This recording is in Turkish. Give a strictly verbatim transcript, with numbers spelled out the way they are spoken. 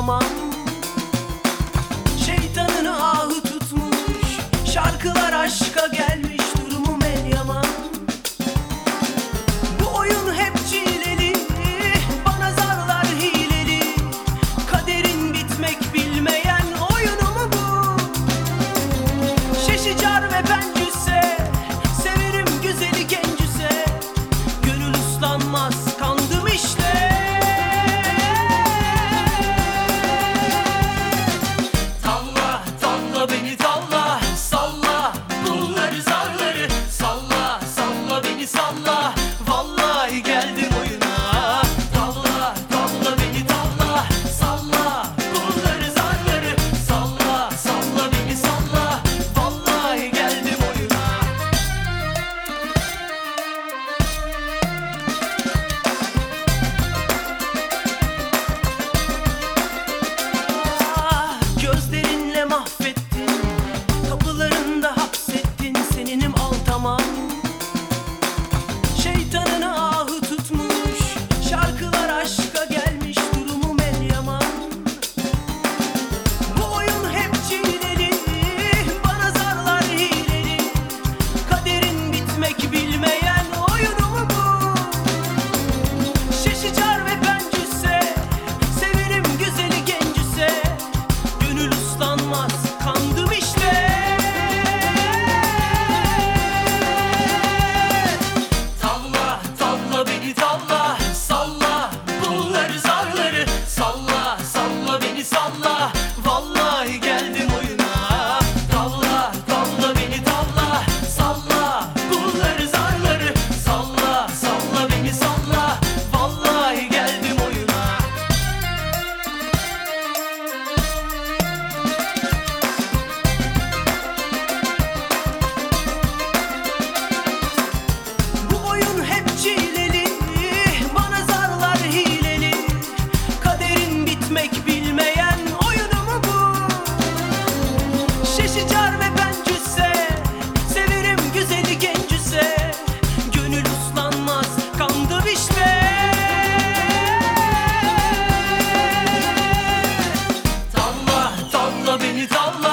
tamam. Şeytanın ahı tutmuş, şarkılar aşka gelmiş, durumum el yaman. Bu oyun hep çileli, bana zarlar hileli. Kaderin bitmek bilmeyen oyunu mu bu? Şeşicar ve pencüse, severim güzeli gencüse. Gönül uslanmaz, kandım işte. Talla, talla beni talla, salla pulları zarları. Salla, salla beni salla, vallahi geldim oyuna. Talla, talla beni talla, salla pulları zarları. Salla, salla beni salla, vallahi geldim oyuna. Ah, gözlerinle mahvettin, kapılarında hapsettin, seninim al tamam. Şeytanın ahı tutmuş, şarkılar aşka gelmiş, durumum el yaman. Bu oyun hep çileli, bana zarlar hileli. Kaderin bitmek bilmeyen oyunu mu bu? Şeşicar ve pencüse, severim güzeli gencüse. Gönül uslanmaz, kandım işte. Talla, talla beni talla, salla pulları zarları. Salla, salla beni salla, vallahi geldim oyuna. Talla, talla beni talla, salla pulları zarları. Salla, salla beni salla, vallahi geldim oyuna. Bu oyun hep çileli, bana zarlar hileli. Kaderin bitmek bilmeyen oyunu mu bu? Şeşicar ve pencüse, severim güzeli gencüse. Gönül uslanmaz, kandım işte. Talla, talla beni talla,